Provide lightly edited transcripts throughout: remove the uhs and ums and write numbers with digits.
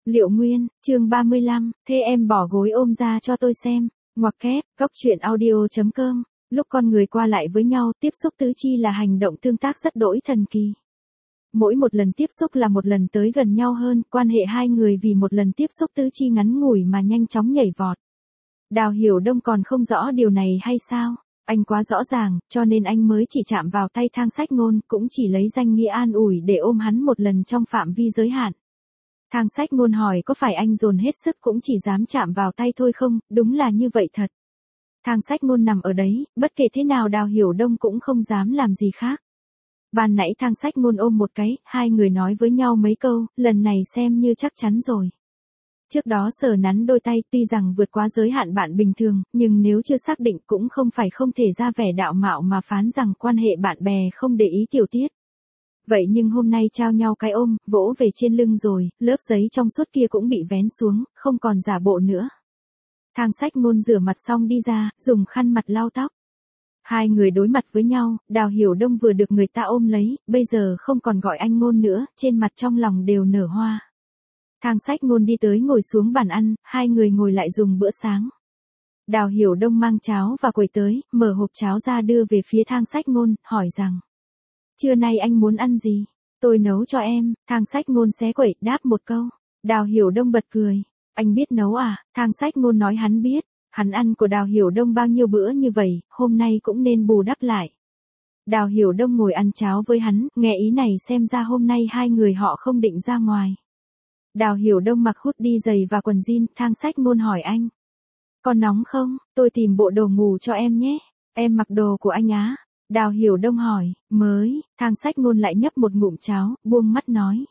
Liệu Nguyên, chương 35, thế em bỏ gối ôm ra cho tôi xem. Ngoặc kép, góc truyện audio.com. Lúc con người qua lại với nhau, tiếp xúc tứ chi là hành động tương tác rất đỗi thần kỳ. Mỗi một lần tiếp xúc là một lần tới gần nhau hơn, quan hệ hai người vì một lần tiếp xúc tứ chi ngắn ngủi mà nhanh chóng nhảy vọt. Đào Hiểu Đông còn không rõ điều này hay sao? Anh quá rõ ràng, cho nên anh mới chỉ chạm vào tay Thang Sách Ngôn, cũng chỉ lấy danh nghĩa an ủi để ôm hắn một lần trong phạm vi giới hạn. Thang Sách Ngôn hỏi có phải anh dồn hết sức cũng chỉ dám chạm vào tay thôi không, đúng là như vậy thật. Thang Sách Ngôn nằm ở đấy, bất kể thế nào Đào Hiểu Đông cũng không dám làm gì khác. Ban nãy Thang Sách Ngôn ôm một cái, hai người nói với nhau mấy câu, lần này xem như chắc chắn rồi. Trước đó sờ nắn đôi tay tuy rằng vượt quá giới hạn bạn bình thường, nhưng nếu chưa xác định cũng không phải không thể ra vẻ đạo mạo mà phán rằng quan hệ bạn bè không để ý tiểu tiết. Vậy nhưng hôm nay trao nhau cái ôm, vỗ về trên lưng rồi, lớp giấy trong suốt kia cũng bị vén xuống, không còn giả bộ nữa. Thang Sách Ngôn rửa mặt xong đi ra, dùng khăn mặt lau tóc. Hai người đối mặt với nhau, Đào Hiểu Đông vừa được người ta ôm lấy, bây giờ không còn gọi anh Ngôn nữa, trên mặt trong lòng đều nở hoa. Thang Sách Ngôn đi tới ngồi xuống bàn ăn, hai người ngồi lại dùng bữa sáng. Đào Hiểu Đông mang cháo và quầy tới, mở hộp cháo ra đưa về phía Thang Sách Ngôn, hỏi rằng: trưa nay anh muốn ăn gì? Tôi nấu cho em. Thang Sách Ngôn xé quẩy, đáp một câu. Đào Hiểu Đông bật cười. Anh biết nấu à? Thang Sách Ngôn nói hắn biết. Hắn ăn của Đào Hiểu Đông bao nhiêu bữa như vậy, hôm nay cũng nên bù đắp lại. Đào Hiểu Đông ngồi ăn cháo với hắn, nghe ý này xem ra hôm nay hai người họ không định ra ngoài. Đào Hiểu Đông mặc hoodie giày và quần jean, Thang Sách Ngôn hỏi anh: còn nóng không? Tôi tìm bộ đồ ngủ cho em nhé. Em mặc đồ của anh á? Đào Hiểu Đông hỏi. Mới. Thang Sách Ngôn lại nhấp một ngụm cháo, buông mắt nói: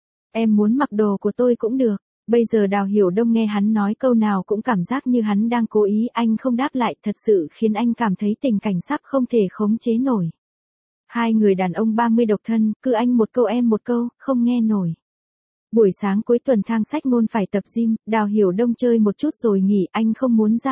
em muốn mặc đồ của tôi cũng được. Bây giờ Đào Hiểu Đông nghe hắn nói câu nào cũng cảm giác như hắn đang cố ý, anh không đáp lại thật sự khiến anh cảm thấy tình cảnh sắp không thể khống chế nổi. Hai người đàn ông 30 độc thân, cứ anh một câu em một câu, không nghe nổi. Buổi sáng cuối tuần Thang Sách Ngôn phải tập gym, Đào Hiểu Đông chơi một chút rồi nghỉ, anh không muốn ra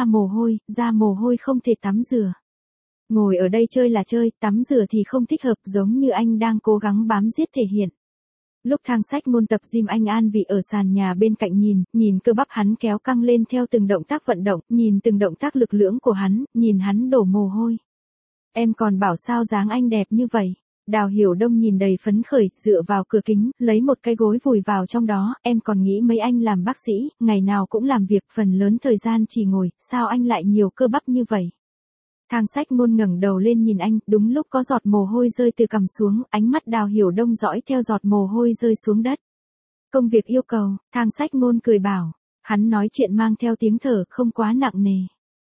mồ hôi không thể tắm rửa. Ngồi ở đây chơi là chơi, tắm rửa thì không thích hợp, giống như anh đang cố gắng bám giết thể hiện. Lúc Thang Sách Ngôn tập gym anh an vị ở sàn nhà bên cạnh nhìn cơ bắp hắn kéo căng lên theo từng động tác vận động, nhìn từng động tác lực lưỡng của hắn, nhìn hắn đổ mồ hôi. Em còn bảo sao dáng anh đẹp như vậy. Đào Hiểu Đông nhìn đầy phấn khởi, dựa vào cửa kính, lấy một cái gối vùi vào trong đó, em còn nghĩ mấy anh làm bác sĩ, ngày nào cũng làm việc, phần lớn thời gian chỉ ngồi, sao anh lại nhiều cơ bắp như vậy? Thang Sách Ngôn ngẩng đầu lên nhìn anh, đúng lúc có giọt mồ hôi rơi từ cằm xuống, ánh mắt Đào Hiểu Đông dõi theo giọt mồ hôi rơi xuống đất. Công việc yêu cầu, Thang Sách Ngôn cười bảo. Hắn nói chuyện mang theo tiếng thở, không quá nặng nề.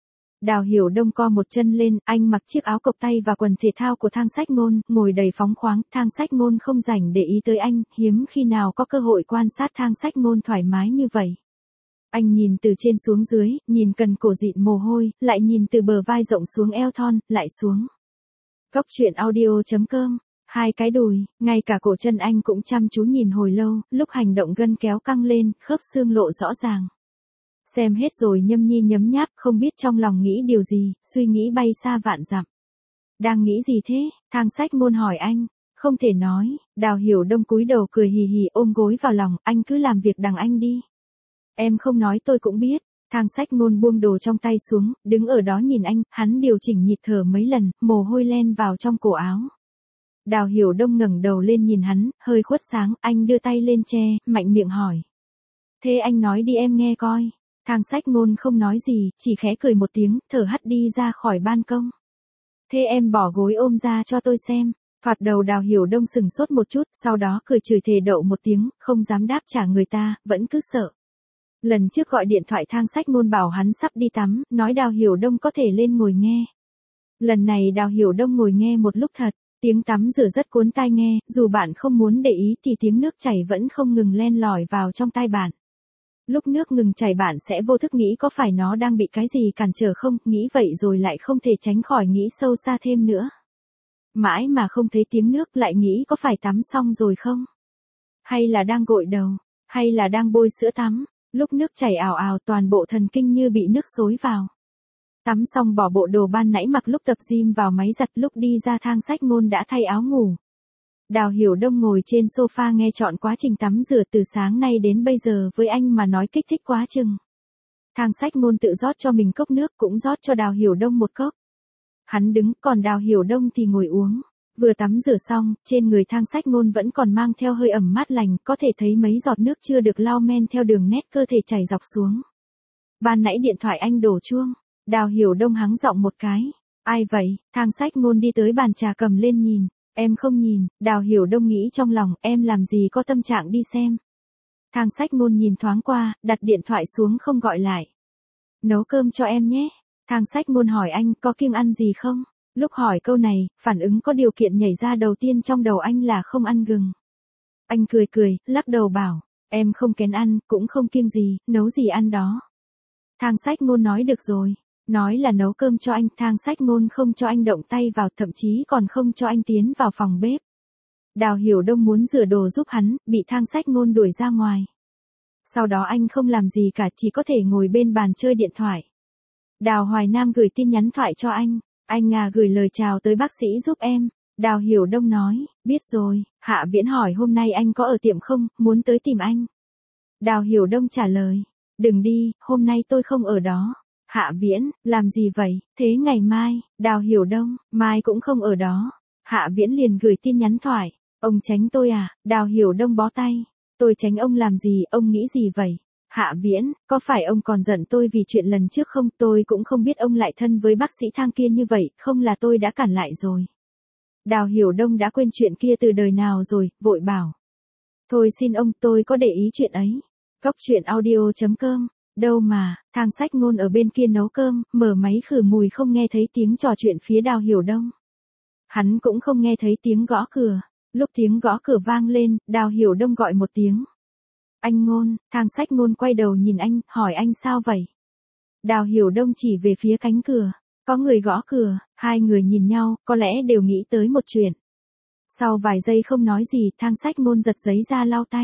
Đào Hiểu Đông co một chân lên, anh mặc chiếc áo cộc tay và quần thể thao của Thang Sách Ngôn, ngồi đầy phóng khoáng, Thang Sách Ngôn không rảnh để ý tới anh, hiếm khi nào có cơ hội quan sát Thang Sách Ngôn thoải mái như vậy. Anh nhìn từ trên xuống dưới, nhìn cần cổ dịn mồ hôi, lại nhìn từ bờ vai rộng xuống eo thon, lại xuống. Góc truyện audio.com. Hai cái đùi, ngay cả cổ chân anh cũng chăm chú nhìn hồi lâu, lúc hành động gân kéo căng lên, khớp xương lộ rõ ràng. Xem hết rồi nhâm nhi nhấm nháp, không biết trong lòng nghĩ điều gì, suy nghĩ bay xa vạn dặm. Đang nghĩ gì thế? Thang Sách Ngôn hỏi anh. Không thể nói. Đào Hiểu Đông cúi đầu cười hì hì ôm gối vào lòng, anh cứ làm việc đằng anh đi. Em không nói tôi cũng biết. Thang Sách Ngôn buông đồ trong tay xuống, đứng ở đó nhìn anh, hắn điều chỉnh nhịp thở mấy lần, mồ hôi len vào trong cổ áo. Đào Hiểu Đông ngẩng đầu lên nhìn hắn, hơi khuất sáng, anh đưa tay lên che, mạnh miệng hỏi. Thế anh nói đi em nghe coi. Thang Sách Ngôn không nói gì, chỉ khẽ cười một tiếng, thở hắt đi ra khỏi ban công. Thế em bỏ gối ôm ra cho tôi xem. Thoạt đầu Đào Hiểu Đông sừng sốt một chút, sau đó cười chửi thề đậu một tiếng, không dám đáp trả người ta, vẫn cứ sợ. Lần trước gọi điện thoại Thang Sách Ngôn bảo hắn sắp đi tắm, nói Đào Hiểu Đông có thể lên ngồi nghe. Lần này Đào Hiểu Đông ngồi nghe một lúc thật, tiếng tắm rửa rất cuốn tai nghe, dù bạn không muốn để ý thì tiếng nước chảy vẫn không ngừng len lỏi vào trong tai bạn. Lúc nước ngừng chảy bạn sẽ vô thức nghĩ có phải nó đang bị cái gì cản trở không, nghĩ vậy rồi lại không thể tránh khỏi nghĩ sâu xa thêm nữa. Mãi mà không thấy tiếng nước lại nghĩ có phải tắm xong rồi không? Hay là đang gội đầu? Hay là đang bôi sữa tắm? Lúc nước chảy ào ào toàn bộ thần kinh như bị nước xối vào. Tắm xong bỏ bộ đồ ban nãy mặc lúc tập gym vào máy giặt, lúc đi ra Thang Sách Ngôn đã thay áo ngủ. Đào Hiểu Đông ngồi trên sofa nghe trọn quá trình tắm rửa từ sáng nay đến bây giờ với anh mà nói kích thích quá chừng. Thang Sách Ngôn tự rót cho mình cốc nước cũng rót cho Đào Hiểu Đông một cốc. Hắn đứng còn Đào Hiểu Đông thì ngồi uống. Vừa tắm rửa xong, trên người Thang Sách Ngôn vẫn còn mang theo hơi ẩm mát lành, có thể thấy mấy giọt nước chưa được lau men theo đường nét cơ thể chảy dọc xuống. Ban nãy điện thoại anh đổ chuông. Đào Hiểu Đông hắng giọng một cái. Ai vậy? Thang Sách Ngôn đi tới bàn trà cầm lên nhìn. Em không nhìn. Đào Hiểu Đông nghĩ trong lòng, em làm gì có tâm trạng đi xem. Thang Sách Ngôn nhìn thoáng qua, đặt điện thoại xuống không gọi lại. Nấu cơm cho em nhé. Thang Sách Ngôn hỏi anh có kiêng ăn gì không? Lúc hỏi câu này, phản ứng có điều kiện nhảy ra đầu tiên trong đầu anh là không ăn gừng. Anh cười cười, lắc đầu bảo, em không kén ăn, cũng không kiêng gì, nấu gì ăn đó. Thang Sách Ngôn nói được rồi. Nói là nấu cơm cho anh, Thang Sách Ngôn không cho anh động tay vào, thậm chí còn không cho anh tiến vào phòng bếp. Đào Hiểu Đông muốn rửa đồ giúp hắn, bị Thang Sách Ngôn đuổi ra ngoài. Sau đó anh không làm gì cả, chỉ có thể ngồi bên bàn chơi điện thoại. Đào Hoài Nam gửi tin nhắn thoại cho anh. Anh gửi lời chào tới bác sĩ giúp em. Đào Hiểu Đông nói, biết rồi. Hạ Viễn hỏi hôm nay anh có ở tiệm không, muốn tới tìm anh. Đào Hiểu Đông trả lời, đừng đi, hôm nay tôi không ở đó. Hạ Viễn, làm gì vậy, thế ngày mai? Đào Hiểu Đông, mai cũng không ở đó. Hạ Viễn liền gửi tin nhắn thoại, ông tránh tôi à? Đào Hiểu Đông bó tay, tôi tránh ông làm gì, ông nghĩ gì vậy? Hạ Viễn, có phải ông còn giận tôi vì chuyện lần trước không? Tôi cũng không biết ông lại thân với bác sĩ Thang kia như vậy, không là tôi đã cản lại rồi. Đào Hiểu Đông đã quên chuyện kia từ đời nào rồi, vội bảo. Thôi xin ông, tôi có để ý chuyện ấy. Cóc truyện audio.com. Đâu mà, Thang Sách Ngôn ở bên kia nấu cơm, mở máy khử mùi không nghe thấy tiếng trò chuyện phía Đào Hiểu Đông. Hắn cũng không nghe thấy tiếng gõ cửa. Lúc tiếng gõ cửa vang lên, Đào Hiểu Đông gọi một tiếng. Anh Ngôn, Thang Sách Ngôn quay đầu nhìn anh, hỏi anh sao vậy? Đào Hiểu Đông chỉ về phía cánh cửa. Có người gõ cửa, hai người nhìn nhau, có lẽ đều nghĩ tới một chuyện. Sau vài giây không nói gì, Thang Sách Ngôn giật giấy ra lau tay.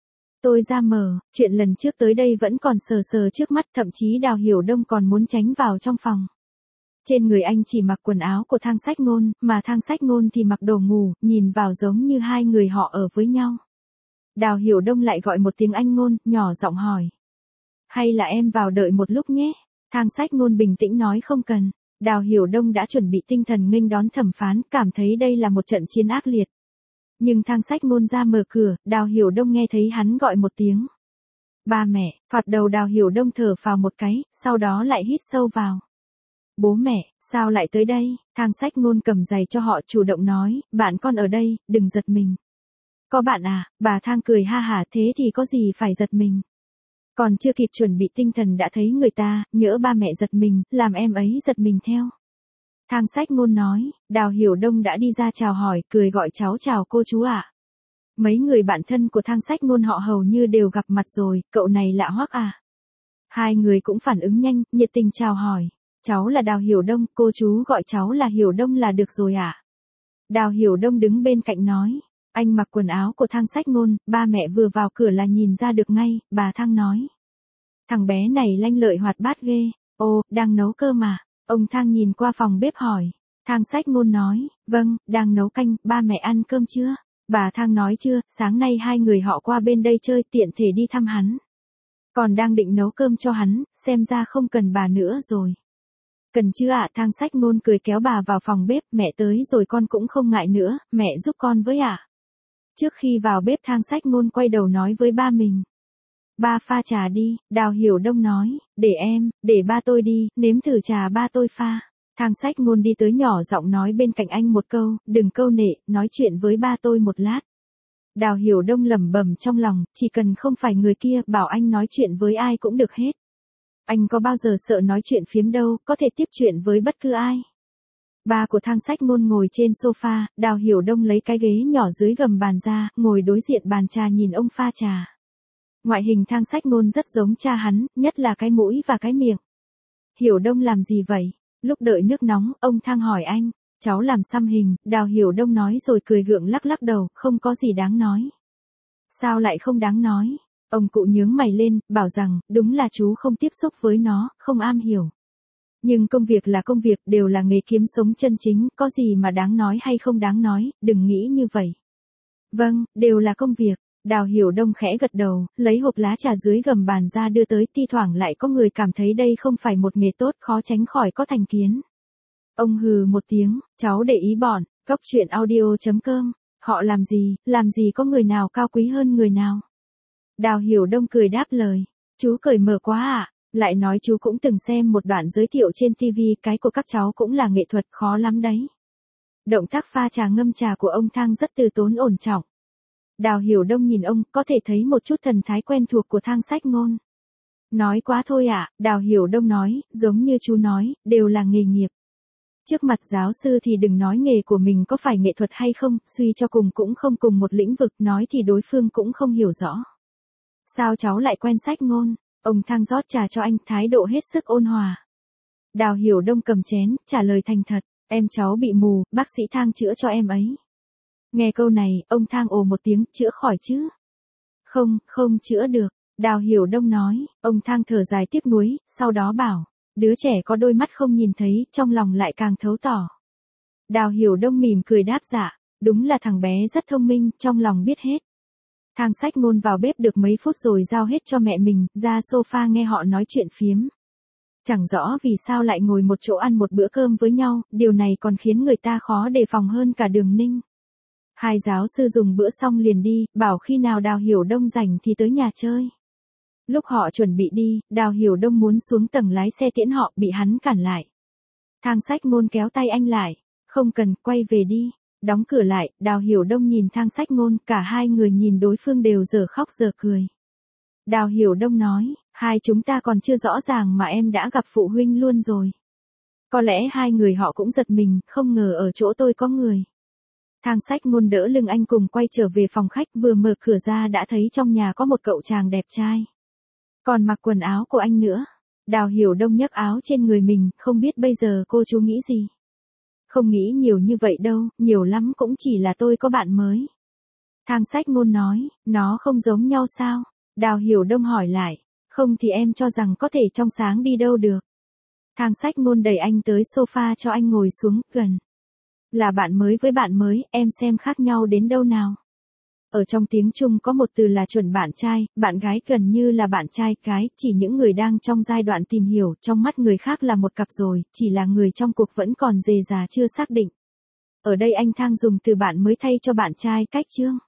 Tôi ra mở, chuyện lần trước tới đây vẫn còn sờ sờ trước mắt, thậm chí Đào Hiểu Đông còn muốn tránh vào trong phòng. Trên người anh chỉ mặc quần áo của Thang Sách Ngôn, mà Thang Sách Ngôn thì mặc đồ ngủ, nhìn vào giống như hai người họ ở với nhau. Đào Hiểu Đông lại gọi một tiếng anh Ngôn, nhỏ giọng hỏi. Hay là em vào đợi một lúc nhé? Thang Sách Ngôn bình tĩnh nói không cần. Đào Hiểu Đông đã chuẩn bị tinh thần nghênh đón thẩm phán, cảm thấy đây là một trận chiến ác liệt. Nhưng Thang Sách Ngôn ra mở cửa, Đào Hiểu Đông nghe thấy hắn gọi một tiếng. Ba mẹ, thoạt đầu Đào Hiểu Đông thở phào một cái, sau đó lại hít sâu vào. Bố mẹ, sao lại tới đây? Thang Sách Ngôn cầm giày cho họ chủ động nói, bạn con ở đây, đừng giật mình. Có bạn à? Bà Thang cười ha hả, thế thì có gì phải giật mình. Còn chưa kịp chuẩn bị tinh thần đã thấy người ta, nhỡ ba mẹ giật mình, làm em ấy giật mình theo. Thang Sách Ngôn nói, Đào Hiểu Đông đã đi ra chào hỏi, cười gọi cháu chào cô chú ạ. Mấy người bạn thân của Thang Sách Ngôn họ hầu như đều gặp mặt rồi, cậu này lạ hoắc à. Hai người cũng phản ứng nhanh, nhiệt tình chào hỏi. Cháu là Đào Hiểu Đông, cô chú gọi cháu là Hiểu Đông là được rồi ạ. Đào Hiểu Đông đứng bên cạnh nói. Anh mặc quần áo của Thang Sách Ngôn, ba mẹ vừa vào cửa là nhìn ra được ngay, bà Thang nói. Thằng bé này lanh lợi hoạt bát ghê, ô, đang nấu cơm mà. Ông Thang nhìn qua phòng bếp hỏi. Thang Sách Ngôn nói, vâng, đang nấu canh, ba mẹ ăn cơm chưa? Bà Thang nói chưa, sáng nay hai người họ qua bên đây chơi tiện thể đi thăm hắn. Còn đang định nấu cơm cho hắn, xem ra không cần bà nữa rồi. Cần chứ ạ? Thang Sách Ngôn cười kéo bà vào phòng bếp, mẹ tới rồi con cũng không ngại nữa, mẹ giúp con với ạ. Trước khi vào bếp Thang Sách Ngôn quay đầu nói với ba mình. Ba pha trà đi, Đào Hiểu Đông nói, để ba tôi đi, nếm thử trà ba tôi pha. Thang Sách Ngôn đi tới nhỏ giọng nói bên cạnh anh một câu, đừng câu nệ, nói chuyện với ba tôi một lát. Đào Hiểu Đông lẩm bẩm trong lòng, chỉ cần không phải người kia, bảo anh nói chuyện với ai cũng được hết. Anh có bao giờ sợ nói chuyện phiếm đâu, có thể tiếp chuyện với bất cứ ai. Ba của Thang Sách Ngôn ngồi trên sofa, Đào Hiểu Đông lấy cái ghế nhỏ dưới gầm bàn ra, ngồi đối diện bàn trà nhìn ông pha trà. Ngoại hình Thang Sách Ngôn rất giống cha hắn, nhất là cái mũi và cái miệng. Hiểu Đông làm gì vậy? Lúc đợi nước nóng, ông Thang hỏi anh, cháu làm xăm hình, Đào Hiểu Đông nói rồi cười gượng lắc lắc đầu, không có gì đáng nói. Sao lại không đáng nói? Ông cụ nhướng mày lên, bảo rằng, đúng là chú không tiếp xúc với nó, không am hiểu. Nhưng công việc là công việc, đều là nghề kiếm sống chân chính, có gì mà đáng nói hay không đáng nói, đừng nghĩ như vậy. Vâng, đều là công việc. Đào Hiểu Đông khẽ gật đầu, lấy hộp lá trà dưới gầm bàn ra đưa tới, thi thoảng lại có người cảm thấy đây không phải một nghề tốt, khó tránh khỏi có thành kiến. Ông hừ một tiếng, cháu để ý bọn, Cốc Truyện Audio.com, họ làm gì có người nào cao quý hơn người nào. Đào Hiểu Đông cười đáp lời, chú cởi mở quá ạ, lại nói chú cũng từng xem một đoạn giới thiệu trên TV, cái của các cháu cũng là nghệ thuật khó lắm đấy. Động tác pha trà ngâm trà của ông Thang rất từ tốn ổn trọng. Đào Hiểu Đông nhìn ông, có thể thấy một chút thần thái quen thuộc của Thang Sách Ngôn. Nói quá thôi ạ, Đào Hiểu Đông nói, giống như chú nói, đều là nghề nghiệp. Trước mặt giáo sư thì đừng nói nghề của mình có phải nghệ thuật hay không, suy cho cùng cũng không cùng một lĩnh vực, nói thì đối phương cũng không hiểu rõ. Sao cháu lại quen Sách Ngôn? Ông Thang rót trà cho anh, thái độ hết sức ôn hòa. Đào Hiểu Đông cầm chén, trả lời thành thật, em cháu bị mù, bác sĩ Thang chữa cho em ấy. Nghe câu này, ông Thang ồ một tiếng, chữa khỏi chứ? Không chữa được, Đào Hiểu Đông nói, ông Thang thở dài tiếc nuối, sau đó bảo, đứa trẻ có đôi mắt không nhìn thấy, trong lòng lại càng thấu tỏ. Đào Hiểu Đông mỉm cười đáp dạ, đúng là thằng bé rất thông minh, trong lòng biết hết. Thang Sách Ngôn vào bếp được mấy phút rồi giao hết cho mẹ mình, ra sofa nghe họ nói chuyện phiếm. Chẳng rõ vì sao lại ngồi một chỗ ăn một bữa cơm với nhau, điều này còn khiến người ta khó đề phòng hơn cả Đường Ninh. Hai giáo sư dùng bữa xong liền đi, bảo khi nào Đào Hiểu Đông rảnh thì tới nhà chơi. Lúc họ chuẩn bị đi, Đào Hiểu Đông muốn xuống tầng lái xe tiễn họ, bị hắn cản lại. Thang Sách Ngôn kéo tay anh lại, không cần, quay về đi. Đóng cửa lại, Đào Hiểu Đông nhìn Thang Sách Ngôn, cả hai người nhìn đối phương đều dở khóc dở cười. Đào Hiểu Đông nói, hai chúng ta còn chưa rõ ràng mà em đã gặp phụ huynh luôn rồi. Có lẽ hai người họ cũng giật mình, không ngờ ở chỗ tôi có người. Thang Sách Ngôn đỡ lưng anh cùng quay trở về phòng khách, vừa mở cửa ra đã thấy trong nhà có một cậu chàng đẹp trai. Còn mặc quần áo của anh nữa. Đào Hiểu Đông nhấc áo trên người mình, không biết bây giờ cô chú nghĩ gì. Không nghĩ nhiều như vậy đâu, nhiều lắm cũng chỉ là tôi có bạn mới. Thang Sách Ngôn nói, nó không giống nhau sao? Đào Hiểu Đông hỏi lại, không thì em cho rằng có thể trong sáng đi đâu được. Thang Sách Ngôn đẩy anh tới sofa cho anh ngồi xuống, gần. Là bạn mới với bạn mới, em xem khác nhau đến đâu nào. Ở trong tiếng Trung có một từ là chuẩn bạn trai, bạn gái gần như là bạn trai gái, chỉ những người đang trong giai đoạn tìm hiểu, trong mắt người khác là một cặp rồi, chỉ là người trong cuộc vẫn còn rề rà chưa xác định. Ở đây anh Thang dùng từ bạn mới thay cho bạn trai cách chương.